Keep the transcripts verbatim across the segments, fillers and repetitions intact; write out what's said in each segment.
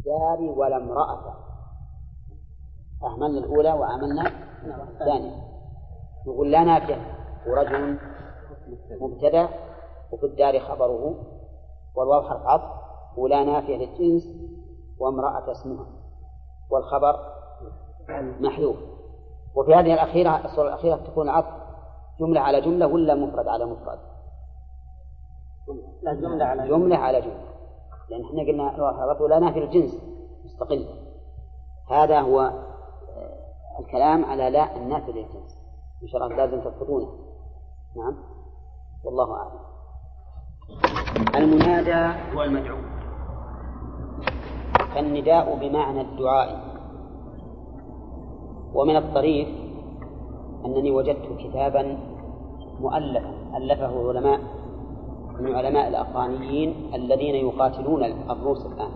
الدار ولا امرأة. أهملنا الأولى وعملنا الثانية. نقول لا نافية ورجل مبتدأ وفي الدار خبره والواو حرف عطف ولا نافية للجنس وامرأة اسمها والخبر محذوف. وفي هذه الأخيرة الصورة الأخيرة تكون عطف جملة على جملة ولا مفرد على مفرد؟ لا جملة على جملة, جملة على جملة، لأن احنا قلنا الواو لا نافية للجنس مستقل. هذا هو الكلام على لا النافية للجنس، إن شاء الله لازم تضبطونه. نعم والله أعلم. المنادى هو المدعو، فالنداء بمعنى الدعاء. ومن الطريف أنني وجدت كتابا مؤلفا ألفه علماء من علماء الأفغانيين الذين يقاتلون الروس الآن،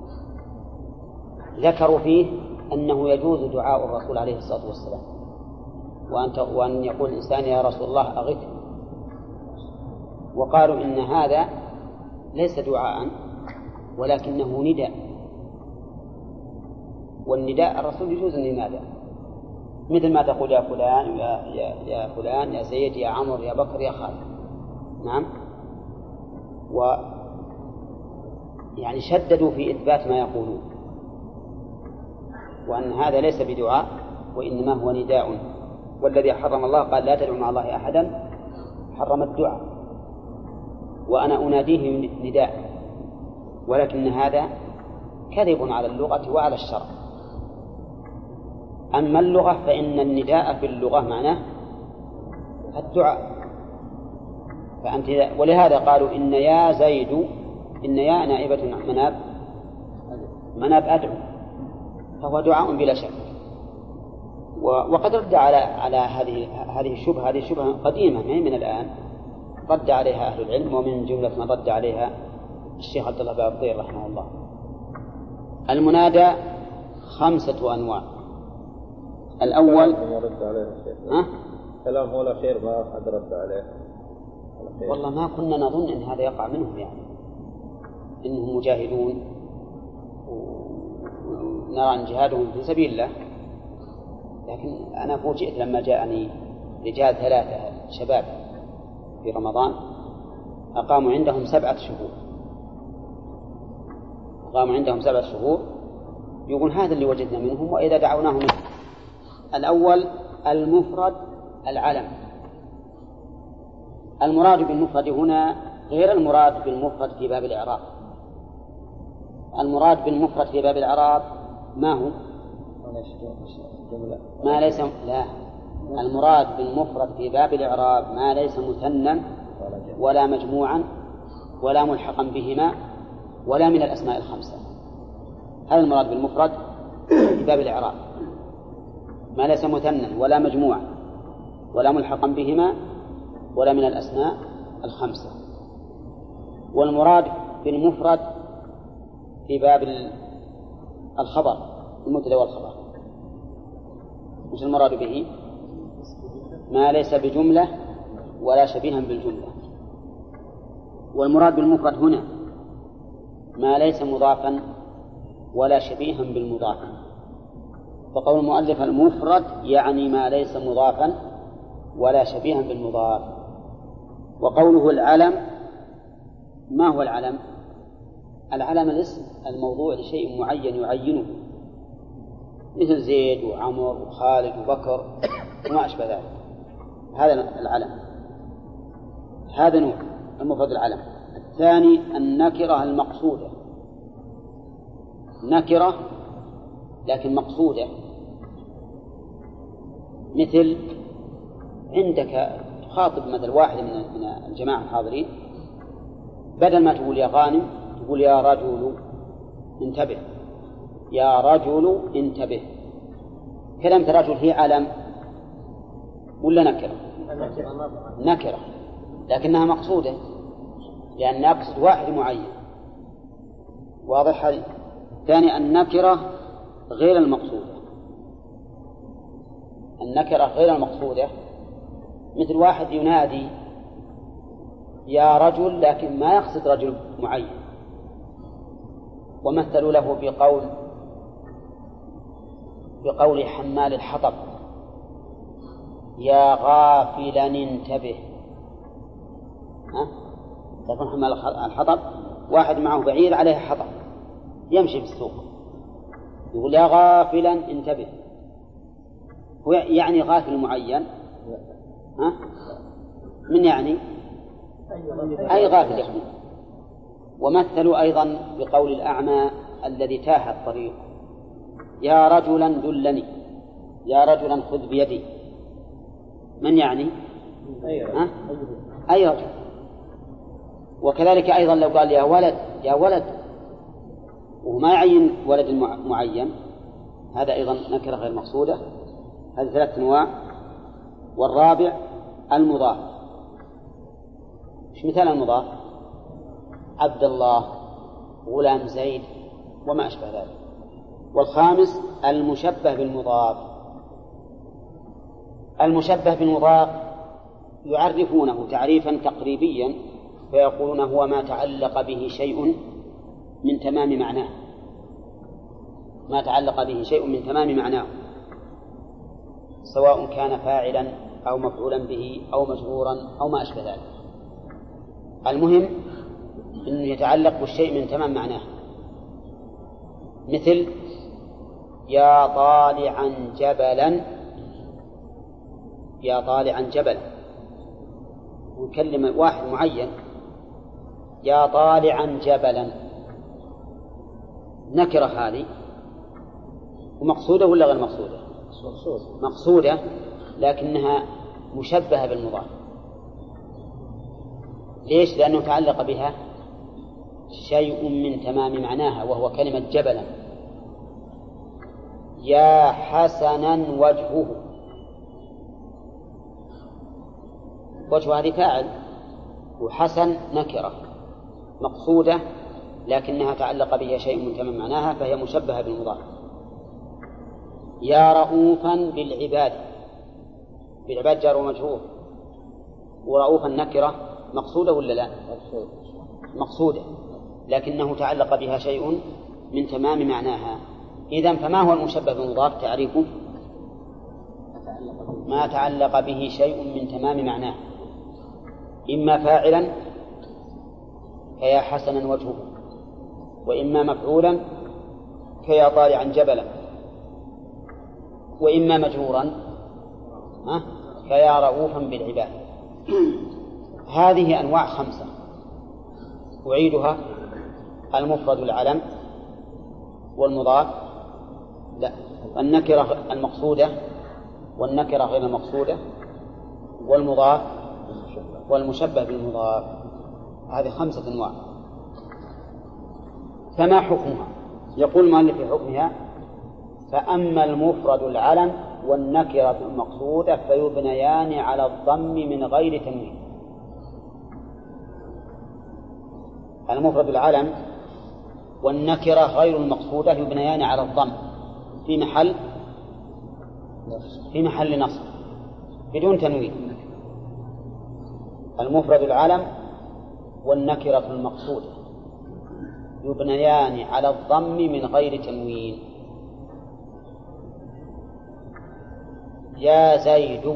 ذكروا فيه أنه يجوز دعاء الرسول عليه الصلاة والسلام، وأن وأن يقول الإنسان يا رسول الله أغثني، وقالوا إن هذا ليس دعاء ولكنه نداء، والنداء الرسول يجوز أن ينادى، مثل ما تقول يا فلان يا, يا, يا فلان يا زيد يا عمر يا بكر يا خالد. نعم. و يعني شددوا في إثبات ما يقولون، وأن هذا ليس بدعاء وإنما هو نداء، والذي حرم الله قال لا تدعوا مع الله أحدا، حرم الدعاء، وأنا أناديه نداء، ولكن هذا كذب على اللغة وعلى الشرع. أما اللغة فإن النداء في اللغة معناه الدعاء، فأنت ولهذا قالوا إن يا زيد إن يا نائبة مناب مناب أدعو، فهو دعاء بلا شك. وقد رد على على هذه هذه الشبهة هذه الشبهة قديمة من الآن، رد عليها أهل العلم، ومن جملة من رد عليها الشيخ عبد الله بن الطير رحمه الله. المنادى خمسة أنواع. الأول ها؟ كلام هو الأخير ما أحد رد عليه. والله ما كنا نظن أن هذا يقع منهم، يعني إنهم مجاهدون ونرى أن جهادهم في سبيل الله، لكن أنا فوجئت لما جاءني رجال ثلاثة شباب في رمضان أقاموا عندهم سبعة شهور أقاموا عندهم سبعة شهور يقول هذا اللي وجدنا منهم وإذا دعوناهم منهم. الأول المفرد العلم. المراد بالمفرد هنا غير المراد بالمفرد في باب الإعراب. المراد بالمفرد في باب الإعراب ما هو؟ ما ليس لا المراد بالمفرد في باب الإعراب ما ليس مثنى ولا مجموعا ولا ملحقا بهما ولا من الأسماء الخمسة. هذا المراد بالمفرد في باب الإعراب، ما ليس مثنى ولا مجموعا ولا ملحقا بهما ولا من الأسماء الخمسة. والمراد بالمفرد في باب الخبر المبتدأ والخبر، مش المراد به ما ليس بجملة ولا شبيها بالجملة. والمراد بالمفرد هنا ما ليس مضافا ولا شبيها بالمضاف. فقول المؤلف المفرد يعني ما ليس مضافا ولا شبيها بالمضاف. وقوله العلم، ما هو العلم؟ العلم الاسم الموضوع لشيء معين يعينه، مثل زيد وعمر وخالد وبكر وما أشبه ذلك، هذا العلم. هذا نوع المفرد العلم. الثاني النكرة المقصودة، نكرة لكن مقصودة، مثل عندك تخاطب مثل واحد من الجماعة الحاضرين، بدل ما تقول يا غانم تقول يا رجل انتبه، يا رجل انتبه. كلمة رجل هي علم ولا نكرة؟ نكرة لكنها مقصودة لأن نقصد واحد معين. واضح هذه؟ ثاني النكرة غير المقصودة، النكرة غير المقصودة مثل واحد ينادي يا رجل لكن ما يقصد رجل معين، ومثلوا له بقول بقول حمال الحطب: يا غافلا انتبه. ها؟ تكون حمال الحطب واحد معه بعير عليه حطب يمشي في السوق، يقول: يا غافلا انتبه. هو يعني غافل معين؟ ها؟ من يعني؟ أي غافل يعني. ومثلوا أيضا بقول الأعمى الذي تاه الطريق: يا رجلا دلني، يا رجلا خذ بيدي. من يعني؟ ها؟ أي رجل. وكذلك أيضا لو قال: يا ولد يا ولد، وما يعين ولد معين، هذا أيضا نكرة غير مقصودة. هذه ثلاث أنواع. والرابع المضاف. مش مثال المضاف؟ عبد الله، غلام زيد، وما أشبه ذلك. والخامس المشبه بالمضاف. المشبه بالمضاف يعرفونه تعريفا تقريبيا فيقولون: هو ما تعلق به شيء من تمام معناه، ما تعلق به شيء من تمام معناه، سواء كان فاعلا أو مفعولا به أو مجرورا أو ما أشبه ذلك. المهم أنه يتعلق بالشيء من تمام معناه، مثل: يا طالعا جبلا، يا طالعا جبلا، ويكلم واحد معين: يا طالعا جبلا. نكرة هذه، ومقصودة ولا غير مقصودة؟ مقصودة، لكنها مشبهة بالمضاف. ليش؟ لأنه تعلق بها شيء من تمام معناها، وهو كلمة جبلا. يا حسنا وجهه، وجه هذه فاعل، وحسن نكرة مقصودة لكنها تعلق بها شيء من تمام معناها، فهي مشبهة بالمضاف. يا رؤوفا بالعباد، بالعباد جار ومجرور، ورؤوفا نكرة مقصودة ولا لا؟ مقصودة، لكنه تعلق بها شيء من تمام معناها. إذن فما هو المشبه بالمضاف؟ تعريفه: ما تعلق به شيء من تمام معناه، إما فاعلا كيا حسنا وجهه، وإما مفعولا كيا طالعا جبلا، وإما مجرورا كيا رؤوفا بالعباد. هذه أنواع خمسة أعيدها: المفرد العلم، والمضاف، لا، النكرة المقصودة والنكرة غير المقصودة، والمضاف، والمشبه بالمضاف. هذه خمسة أنواع. فما حكمها؟ يقول المؤلف في حكمها: فأما المفرد العلم والنكرة المقصودة فيبنيان على الضم من غير تنوين. المفرد العلم والنكرة غير المقصودة يبنيان على الضم في محل في محل نصب بدون تنوين. المفرد العلم والنكرة المقصودة يبنيان على الضم من غير تنوين. يا زيد،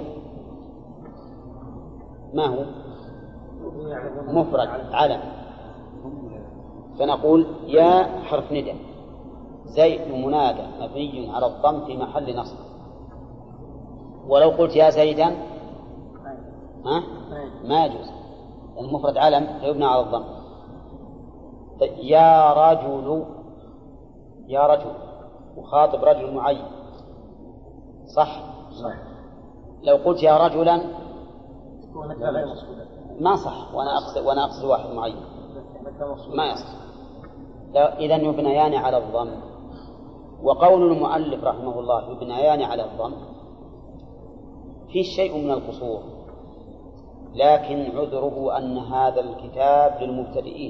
ما هو؟ مفرد علم، فنقول يا حرف ندى، زيد منادى مبني على الضم في محل نصب. ولو قلت يا زيدا ها؟ ما يجوز، المفرد علم فيبنى على الضم. يا رجل، يا رجل وخاطب رجل معين، صح؟ صح. لو قلت يا رجلا ما صح، وأنا أقصد وأنا أقصد واحد معين ما يصح. إذن يبنيان على الضم. وقول المؤلف رحمه الله يبنيان على الضم فيه شيء من القصور، لكن عذره أن هذا الكتاب للمبتدئين،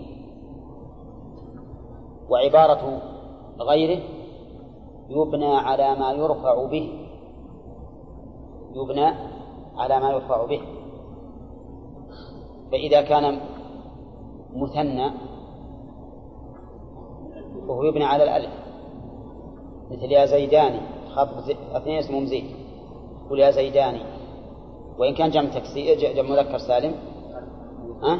وعبارة غيره يبنى على ما يرفع به، يبنى على ما يرفع به. فإذا كان مثنى وهو يبنى على الألف، مثل يا زيداني، خاطب اثنين اسمهم زيد، قل يا زيداني، وإن كان جمع تكسير جمع مذكر سالم ها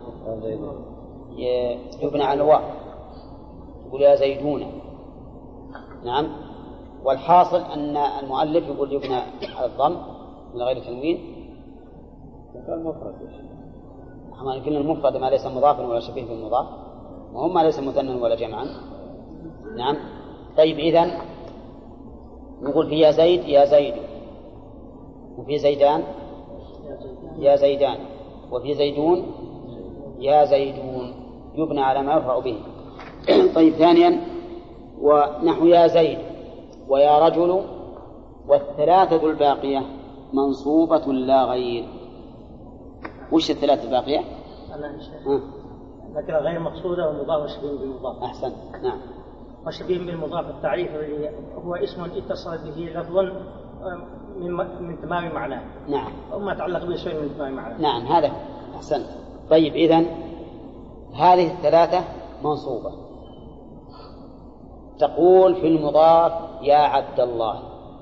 يبنى على الواو، يقول يا زيدون. نعم. والحاصل أن المؤلف يقول يبنى على الضم من غير تنوين. كان مفرد احنا قلنا المفرد ما ليس مضافا ولا شبيه بالمضاف، وهم ما ليس مثنى ولا جمعا. نعم. طيب إذن نقول في يا زيد يا زيد، وفي زيدان يا زيدان، وفي زيدون يا زيدون، يبنى على ما يرفع به. طيب ثانيا ونحو يا زيد ويا رجل، والثلاثة الباقية منصوبة لا غير. وش الثلاثة الباقية؟ ذكر غير مقصودة ومضاف وشبيه بالمضاف. أحسن. نعم. وشبيه بالمضاف التعريف هو اسم اتصل به لفظ من من تمام معناه. نعم. وما يتعلق به شيء من تمام معناه. نعم هذا أحسن. طيب إذن هذه الثلاثة منصوبة. تقول في المضاف يا عبد الله،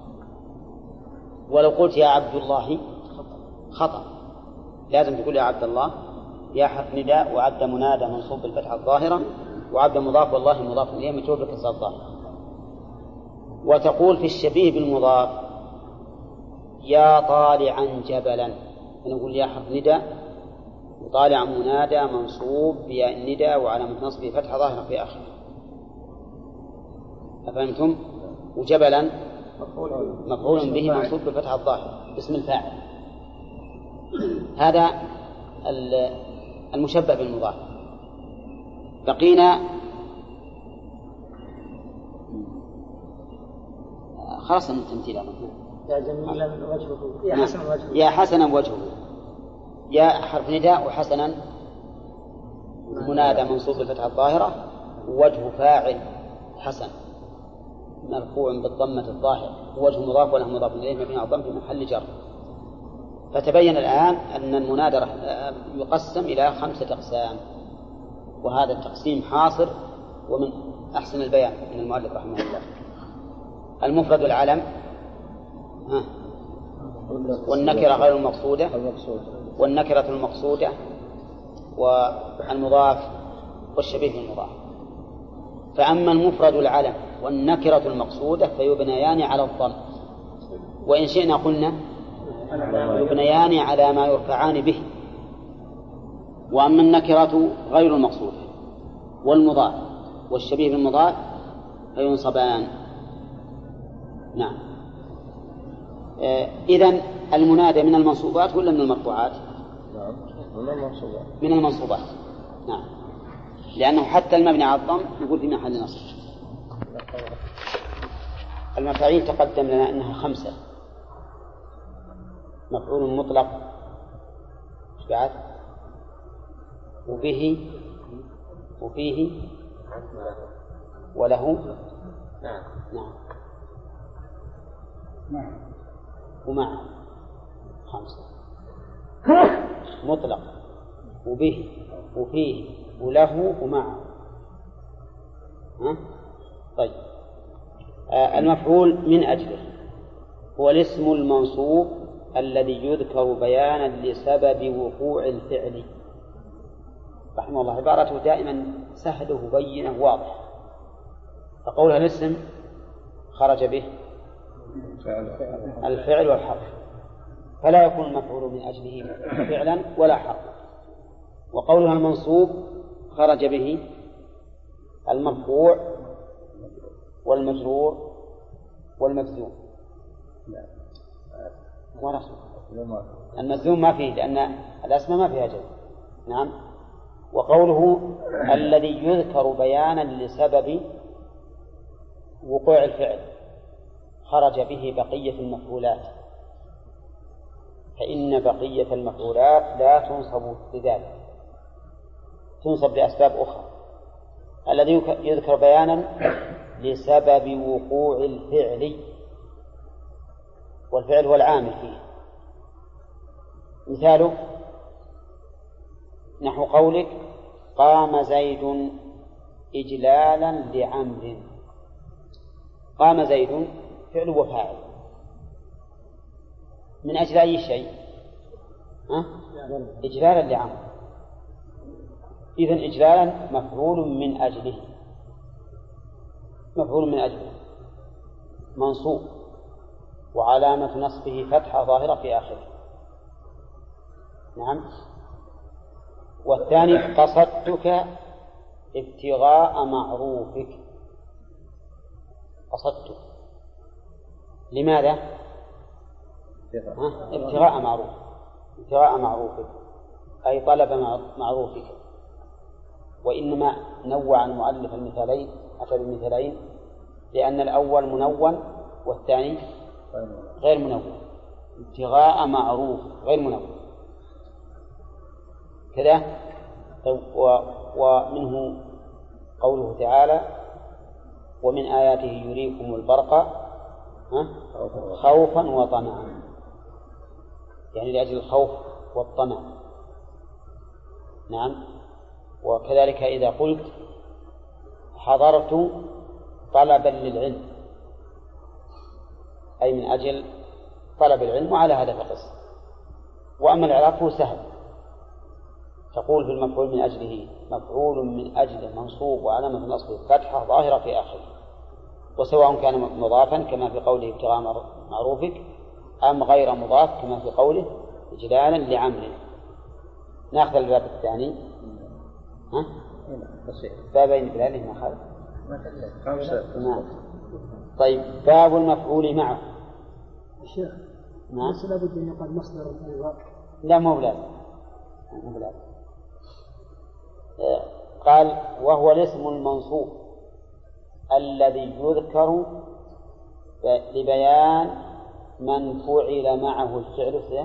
ولو قلت يا عبد الله خطأ، لازم تقول يا عبد الله. يا حرف نداء، وعبد منادى منصوب بالفتحة الظاهرة، وعبد مضاف والله مضاف إليه مجرور بالكسر الظاهر. وتقول في الشبيه بالمضاف يا طالعا جبلا، نقول يا حرف نداء وطالع منادى منصوب بياء النداء وعلامة نصبه فتحة ظاهرة في آخره. أفهمتم؟ وجبلا مفعول به منصوب بالفتحة الظاهرة اسم الفاعل. هذا المشبه بالمضاف. بقينا خلاص التمثيل. يا جميلا وجهه، يا حسنا وجهه، يا حسنا وجهه، يا حرف نداء وحسنا منادى منصوب بالفتحة الظاهرة، ووجه فاعل حسن مرفوع بالضمة الظاهرة، ووجه مضاف وله مضاف إليه مبني على الضم في محل جر. فتبين الآن أن المنادى يقسم إلى خمسة أقسام، وهذا التقسيم حاصر ومن أحسن البيان من المؤلف رحمه الله. المفرد العلم والنكرة غير المقصودة والنكرة المقصودة والمضاف والشبيه بالمضاف. فأما المفرد العلم والنكرة المقصودة فيبنيان على الضم، وإن شئنا قلنا يبنيان على ما يرفعان به. وأما النكرة غير المقصودة والمضاف والشبيه بالمضاف فينصبان. نعم. آه إذن المنادى من المنصوبات ولا من المرفوعات؟ نعم من المنصوبات. من المنصوبات. نعم، لأنه حتى المبني على الضم يقول في محل نصب. المفاعيل تقدم لنا أنها خمسة: مفعول مطلق بعد، وبه، وفيه، وله. نعم نعم ومعه. خمسة: مطلق وبه وفيه وله ومعه. ها؟ طيب. آه المفعول من أجله هو الاسم المنصوب الذي يذكر بيانا لسبب وقوع الفعل. رحمه الله عبارته دائما سهله بينه واضح، فقولها الاسم خرج به الفعل والحرف، فلا يكون المفعول من أجله فعلا ولا حرفا. وقولها المنصوب خرج به المرفوع والمجرور والمجزوم ورسول. المجزوم ما فيه لأن الأسماء ما فيها جزم. نعم. وقوله الذي يذكر بيانا لسبب وقوع الفعل خرج به بقية المفعولات، فإن بقية المفعولات لا تنصب بذلك، تنصب لأسباب أخرى. الذي يذكر بيانا لسبب وقوع الفعل، والفعل هو العامل فيه. مثاله نحو قولك قام زيد إجلالا لعمر. قام زيد فعل وفاعل من أجل أي شيء؟ ها؟ إجلالا لعمر. إذن إجلالا مفعول من أجله، مفعول من أجله منصوب وعلامة نصبه فتحة ظاهرة في آخره. نعم. والثاني قصدتك ابتغاء معروفك. قصدتك لماذا؟ ابتغاء معروف، ابتغاء معروفك أي طلب معروفك. وإنما نوع المؤلف المثالين أتى بالمثالين لأن الأول منون والثاني غير منون. ابتغاء معروف غير منون كذا. ومنه قوله تعالى ومن آياته يريكم البرق خوفا وطمعا، يعني لأجل الخوف والطمع. نعم. وكذلك إذا قلت حضرت طلبا للعلم أي من أجل طلب العلم، وعلى هذا فقس. وأما الإعراب فهو سهل، تقول في المفعول من أجله مفعول من أجله منصوب وعلامة نصبه فتحة ظاهرة في آخره، وسواء كان مضافا كما في قوله ابتغاء معروفك أم غير مضاف كما في قوله إجلالا لعمر. نأخذ الباب الثاني. ها؟ بابين بلاله ما خالف. نعم. طيب باب المفعول معه. الشيخ نعم. بس لابد أن يقال مصدر الإعراب. لا مو بلازم. قال وهو الاسم المنصوب الذي يذكر لبيان من فعل معه الفعل.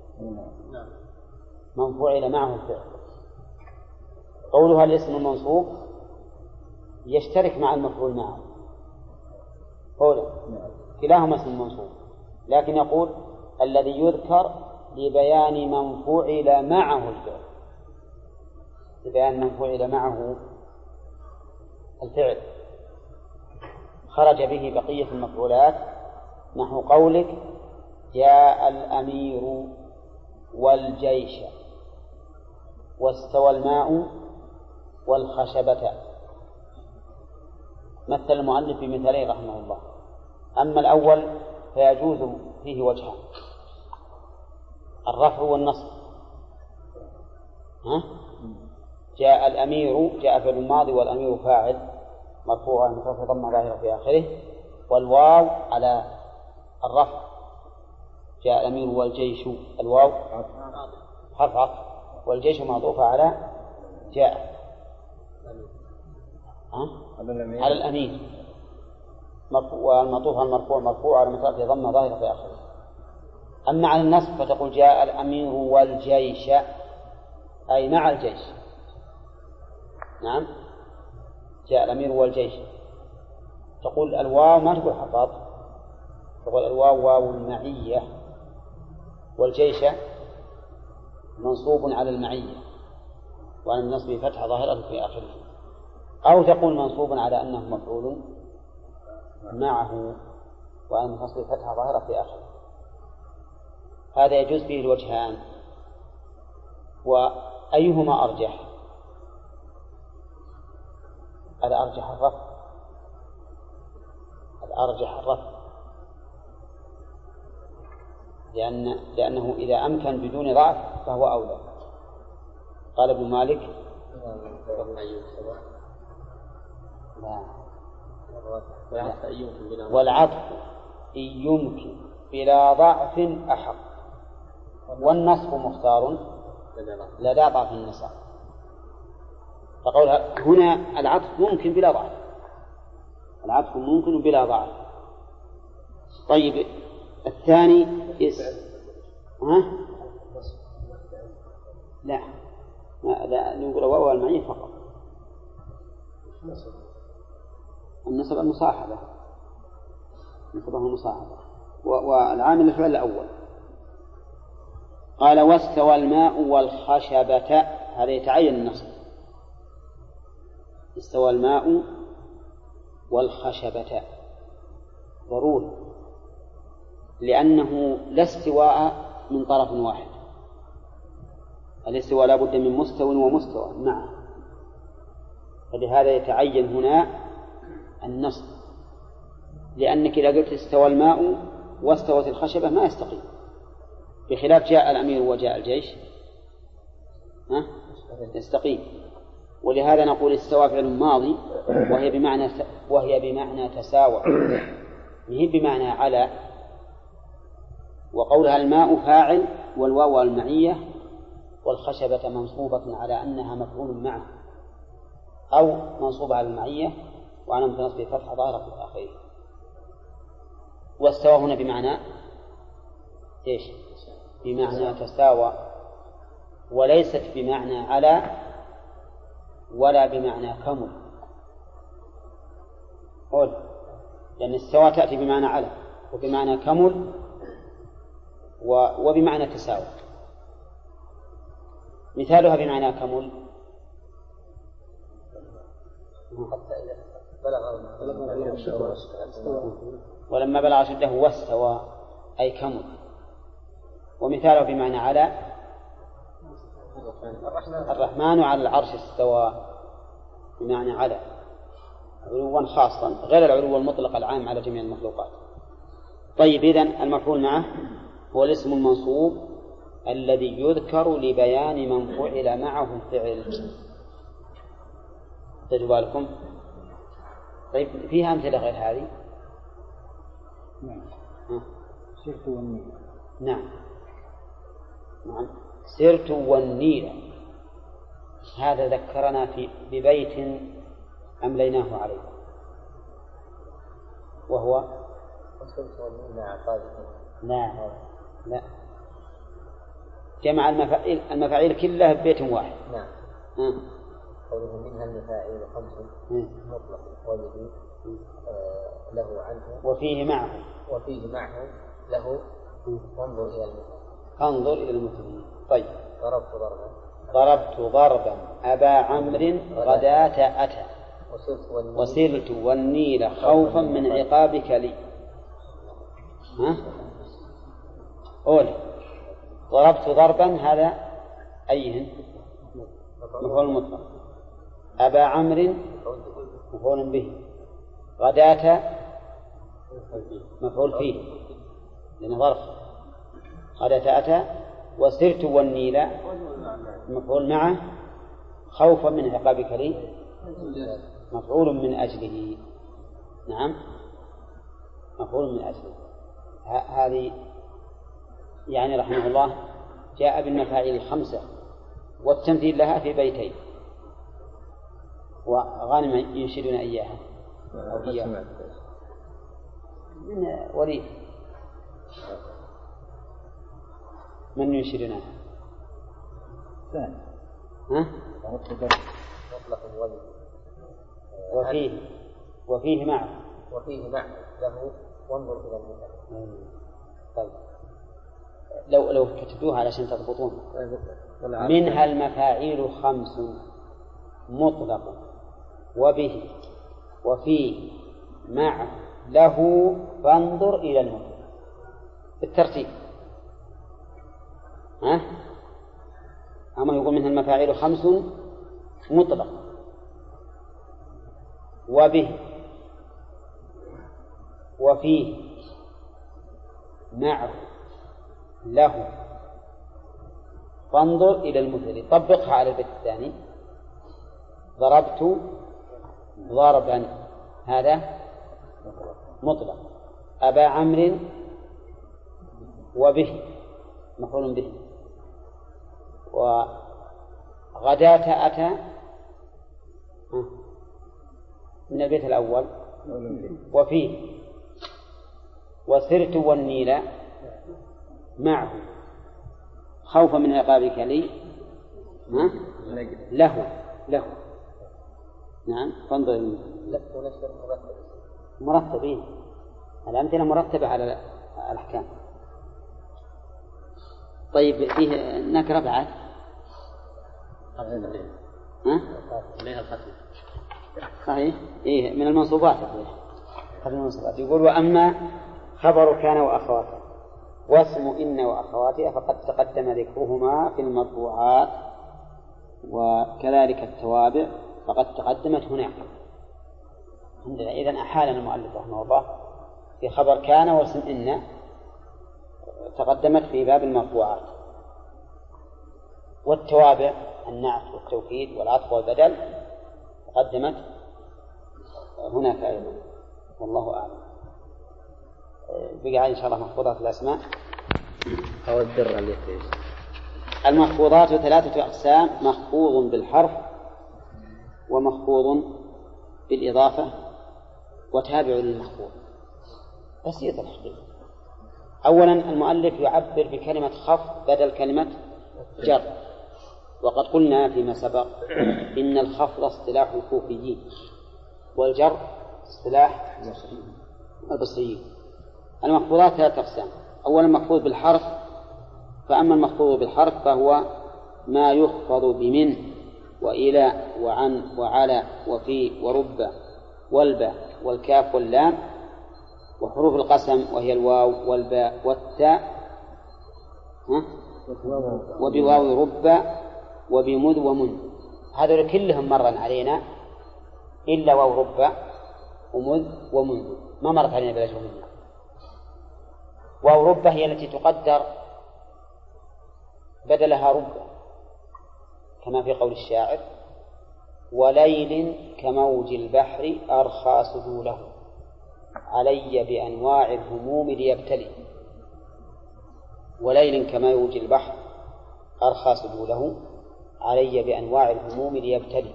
من فعل معه الفعل. قولها الاسم المنصوب يشترك مع المفعول معه، قوله كلاهما اسم منصوب، لكن يقول الذي يذكر لبيان من فعل معه الفعل، لبيان من فعل معه الفعل خرج به بقية المفعولات، نحو قولك جاء الأمير والجيش واستوى الماء والخشبة. مثل المؤلف بمثالين رحمه الله. أما الأول فيجوز فيه وجهان، الرفع والنصب. ها؟ جاء الأمير جاء في الماضي والأمير فاعل مرفوع مترفع ضمة ظاهرة في آخره، والواو على الرفع. جاء الأمير والجيش الواو حرف عطف والجيش معطوفة على جاء ها؟ على الأمير والمعطوف على المرفوع مرفوع على مترفع ضمة ظاهرة في آخره. أما على النصب فتقول جاء الأمير والجيش أي مع الجيش. نعم. جاء الأمير والجيش تقول الواو ما تقول حفاظ، تقول الواو واو المعية، والجيش منصوب على المعية وعلى النصب فتحة ظاهرة في آخره. أو تقول منصوب على أنه مفعول معه وعلى النصب فتحة ظاهرة في آخره. هذا يجوز فيه الوجهان. وأيهما أرجح؟ الأرجح الرفع، الأرجح الرفع لأن لأنه إذا أمكن بدون ضعف فهو أولى. قال ابن مالك لا. والعطف إن يمكن بلا ضعف أحق، والنصب مختار لدى ضعف النسب. فقول هنا العطف ممكن بلا ضعف، العطف ممكن بلا ضعف. طيب الثاني إس ها؟ لا لا نقول واو المعين فقط. النسب المصاحبة، نسبه المصاحبة. والعامل الفعل الأول. قال واستوى الماء والخشبة، هذا يتعين النصب استوى الماء والخشبة ضروري، لأنه لا استواء من طرف واحد، الاستواء لا بد من مستو ومستوى معه، فلهذا يتعين هنا النصب، لأنك إذا قلت استوى الماء واستوت الخشبة ما يستقيم، بخلاف جاء الأمير وجاء الجيش ها يستقيم. ولهذا نقول استوى فعل ماضي وهي بمعنى وهي بمعنى تساوى، هي بمعنى على. وقولها الماء فاعل والواو المعية والخشبة منصوبة على أنها مفعول معه، أو منصوبة على المعية وعلامة نصبه فتحة ظاهرة في آخره. واستوى هنا بمعنى إيش؟ بمعنى تساوى، وليست بمعنى على ولا بمعنى كمل. قول لأن استوى تأتي بمعنى على وبمعنى كمل وبمعنى تساوى. مثالها بمعنى كمل ولما بلغ أشده واستوى أي كمل. ومثاله بمعنى على الرحمن على العرش استوى بمعنى على علوا خاصا غير العلو المطلق العام على جميع المخلوقات. طيب إذن المفعول معه هو الاسم المنصوب الذي يذكر لبيان من فعل معه فعل. تجوا بالكم؟ طيب فيها أمثلة غير هذه؟ نعم. سرت والنيل. نعم نعم سرت والنيل، هذا ذكرنا في ببيت أمليناه عليه، وهو لا لا جمع المفاعيل المفاعيل كلها ببيت واحد. نعم. آه. قوله منها المفاعيل خمس مطلق وله آه له عنه وفيه معه وفيه معه له وانظر إلى المثل فانظر إلى المثل. طيب ضربت ضربا ضربت ضربا أبا عمرو غداة أتى وسرت والنيل خوفا من عقابك لي. ها؟ قولي ضربت ضربا هذا أيهن؟ مفعول مطلق. أبا عمرو مفعول به. غداة مفعول فيه لأنه ظرف. غداة أتى. وسرت والنيل مفعول معه. خوفا من عقابك لي مفعول من أجله. نعم مفعول من أجله. هذه يعني رحمه الله جاء بالمفاعيل الخمسة والتمثيل لها في بيتين، وغانم ينشدون إياها أو إياها من وليد. من ينشدنا ثاني ها؟ مطلق الولي وفيه وفيه معه وفيه معه له وانظر إلى المثل. طيب لو لو كتبوها علشان تضبطون. منها المفاعيل خمس مطلق وبه وفيه معه له فانظر إلى المثل بالترتيب. ها؟ أما يقول منها المفاعيل خمس مطلق وبه وفيه معه له فانظر إلى المثل. طبقها على البيت الثاني. ضربت ضربا هذا مطلق. أبا عمرو وبه مفعول به. وغداة أتى من البيت الأول وفيه. وسرت والنيل معه خوفا من عقابك لي له له. نعم فانظر مرتبين. الأمثلة مرتبة على الأحكام. طيب فيه نكرة بعد ها؟ صحيح. إيه من المنصوبات يقول من المنصوبات يقول وأما خبر كان وأخواتها واسم إن وأخواتها فقد تقدم ذكرهما في المطبوعات وكذلك التوابع فقد تقدمت هناك. إذن أحالنا المؤلف رحمه الله في خبر كان واسم إن تقدمت في باب المطبوعات، والتوابع النعت والتوكيد والعطف والبدل تقدمت هناك أيضا، والله أعلم. بقى إن شاء الله محفوظات الأسماء أو الدر اللي فيه. المحفوظات ثلاثة أقسام: محفوظ بالحرف ومحفوظ بالإضافة وتابع للمحفوظ. بسيط الحقيقة. أولا المؤلف يعبر بكلمة خفض بدل كلمة جر، وقد قلنا فيما سبق إن الخفض اصطلاح الكوفيين والجر اصطلاح البصريين. المحفوظات ثلاثة أقسام: أولا محفوظ بالحرف، فأما المحفوظ بالحرف فهو ما يخفض بمن وإلى وعن وعلى وفي ورب والباء والكاف واللام وحروف القسم وهي الواو والباء والتاء وبواو رب وبمذ ومنذ. هذول كلهم مرا علينا إلا واو رب ومذ ومنذ ما مرت علينا بلا جملة. واو رب هي التي تقدر بدلها رب كما في قول الشاعر: وليل كموج البحر أرخى سدوله علي بأنواع الهموم ليبتلي. وليل كموج البحر أرخى سدوله علي بأنواع الهموم ليبتلي.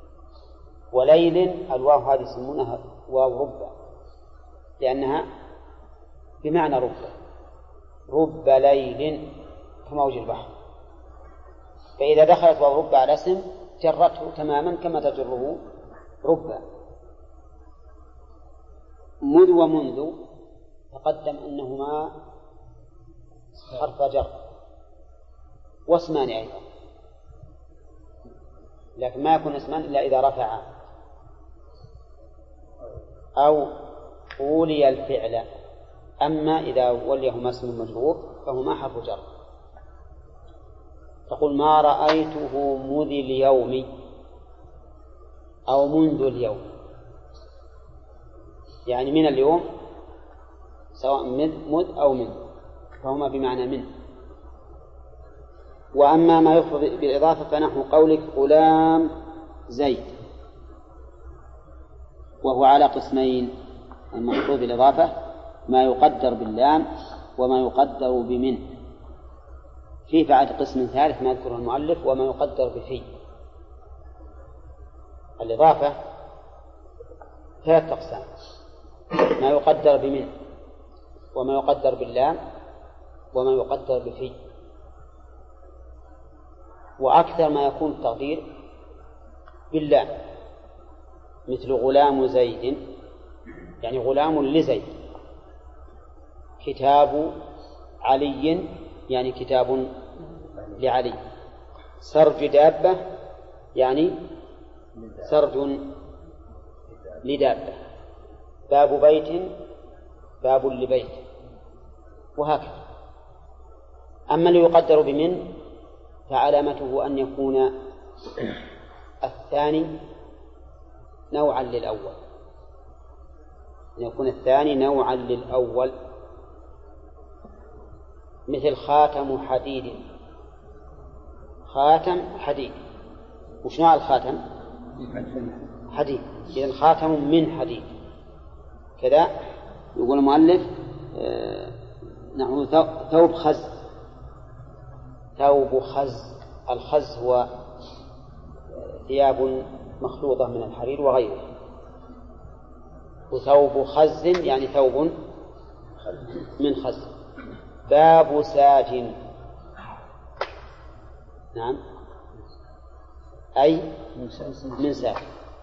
وليل الواو هذه يسمونها واو رب لأنها بمعنى رب، رب ليل كموج البحر، فإذا دخلت واو رب على اسم جرته تماما كما تجره رب. مذ ومنذ تقدم أنهما حرف جر واسمان أيضا، لكن ما يكون اسمان إلا إذا رفعا أو أولي الفعل. أما إذا وليهما اسم مجرور فهما حرف جر. تقول: ما رأيته مذ اليوم أو منذ اليوم، يعني من اليوم سواء مذ أو من، فهما بمعنى من. وأما ما يخفض بالإضافة فنحو قولك غلام زيد، وهو على قسمين: المحفوظ بالإضافة ما يقدر باللام وما يقدر بمن. في بعد قسم ثالث ما يذكره المؤلف وما يقدر بفي. الإضافة ثلاث أقسام: ما يقدر بمن وما يقدر باللام وما يقدر بفي. وأكثر ما يكون التقدير باللام، مثل غلام زيد يعني غلام لزيد، كتاب علي يعني كتاب لعلي، سرج دابة يعني سرج لدابة، باب بيت باب لبيت، وهكذا. أما اللي يقدر بمن فعلامته أن يكون الثاني نوعا للأول، أن يكون الثاني نوعا للأول، مثل خاتم حديد، خاتم حديد. وش نوع الخاتم؟ حديد، إذن خاتم من حديد. كذا يقول المؤلف آه نحن ثوب خز، ثوب خز. الخز هو ثياب مخلوطة من الحرير وغيره، وثوب خز يعني ثوب من خز. باب ساج، نعم أي من ساج.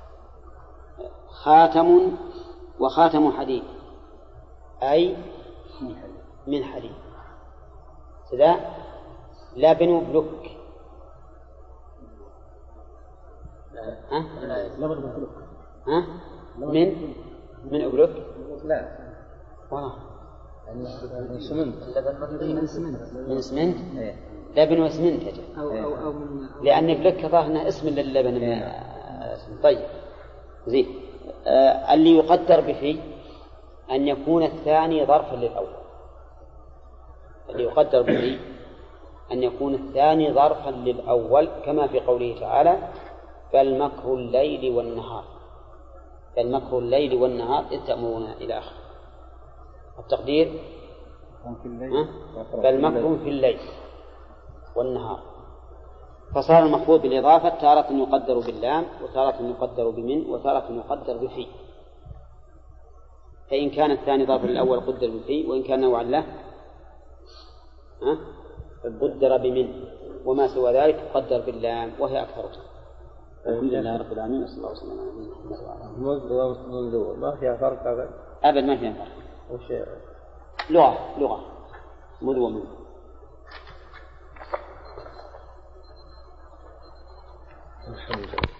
خاتم وخاتم حديد أي من حديد. كذا لا بنو بلوك، ها؟ من من أبلك؟ لا والله من سمنت. من سمنت. من سمنت؟ إيه. لبن وسمنت أجل. أو أو أو من لأن بلك ظاهرنا اسم للبن من اسم. طيب زين. آه اللي يقدر بفي أن يكون الثاني ظرفا للأول. اللي يقدر به أن يكون الثاني ظرفا للأول كما في قوله تعالى بل مكر الليل والنهار. بل مكر الليل والنهار إذ تأمرون إلى آخر التقدير. بل مكر في الليل والنهار. فصار المخفوض بالإضافة تارة يقدر باللام وتارة يقدر بمن وتارة يقدر بفي. فإن كان الثاني ظرف الأول قدر بفي وإن كان نوعا له ها قدر بمن وما سوى ذلك قدر باللام وهي أكثر. الحمد لله رب العالمين صلى الله عليه وسلم. منذ ما فيها فرق أبدا. أبد ما فيها فرق. وش لغة لغة مذ ومن. الحمد لله.